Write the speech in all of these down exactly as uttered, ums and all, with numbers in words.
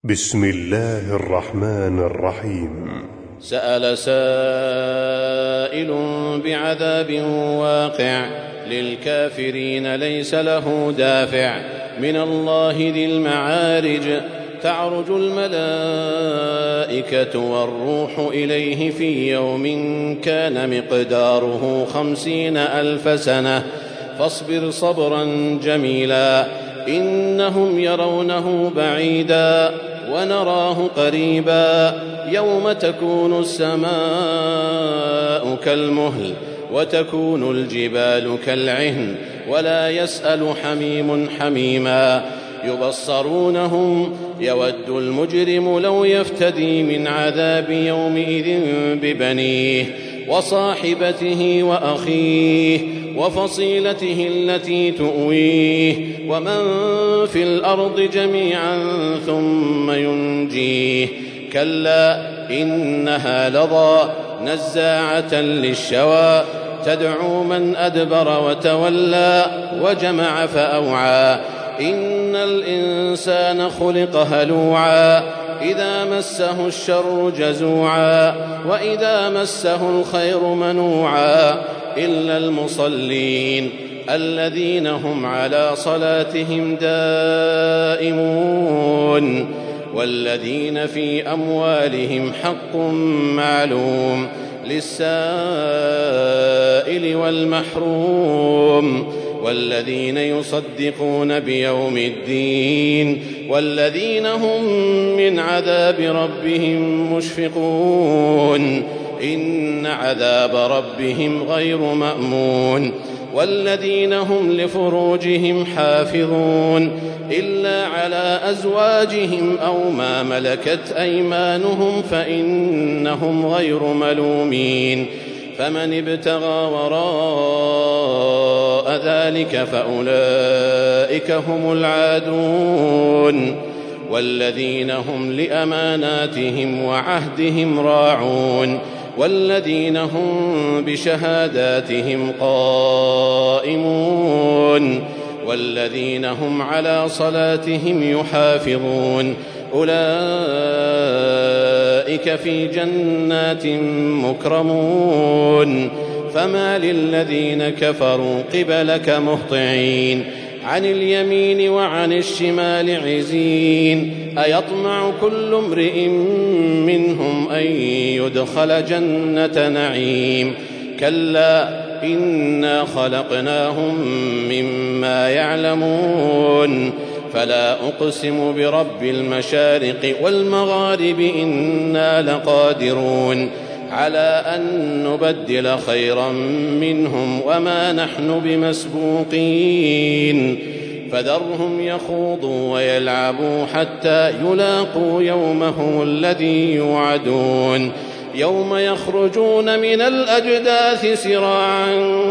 بسم الله الرحمن الرحيم. سأل سائل بعذاب واقع للكافرين ليس له دافع من الله ذي المعارج تعرج الملائكة والروح إليه في يوم كان مقداره خمسين ألف سنة فاصبر صبرا جميلا إنهم يرونه بعيدا ونراه قريبا يوم تكون السماء كالمهل وتكون الجبال كالعهن ولا يسأل حميم حميما يبصرونهم يود المجرم لو يفتدي من عذاب يومئذ ببنيه وصاحبته وأخيه وفصيلته التي تؤويه ومن في الأرض جميعا ثم ينجيه كلا إنها لظى نزاعة للشوى تدعو من أدبر وتولى وجمع فأوعى إن الإنسان خلق هلوعا إذا مسه الشر جزوعا وإذا مسه الخير منوعا إلا المصلين الذين هم على صلاتهم دائمون والذين في أموالهم حق معلوم للسائل والمحروم والذين يصدقون بيوم الدين والذين هم من عذاب ربهم مشفقون إن عذاب ربهم غير مأمون والذين هم لفروجهم حافظون إلا على أزواجهم أو ما ملكت أيمانهم فإنهم غير ملومين فمن ابتغى وراء ذلك فأولئك هم العادون والذين هم لأماناتهم وعهدهم راعون والذين هم بشهاداتهم قائمون والذين هم على صلاتهم يحافظون أولئك في جنات مكرمون فما للذين كفروا قبلك مهطعين عن اليمين وعن الشمال عزين أيطمع كل امرئ منهم أن يدخل جنة نعيم كلا إنا خلقناهم مما يعلمون فلا أقسم برب المشارق والمغارب إنا لقادرون على أن نبدل خيرا منهم وما نحن بمسبوقين فذرهم يخوضوا ويلعبوا حتى يلاقوا يومهم الذي يوعدون يوم يخرجون من الأجداث سراعا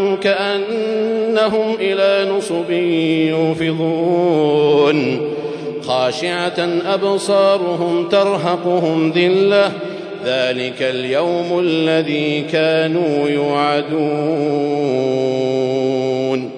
كأنهم إلى نصب يوفضون خاشعة أبصارهم ترهقهم ذلة ذلك اليوم الذي كانوا يوعدون.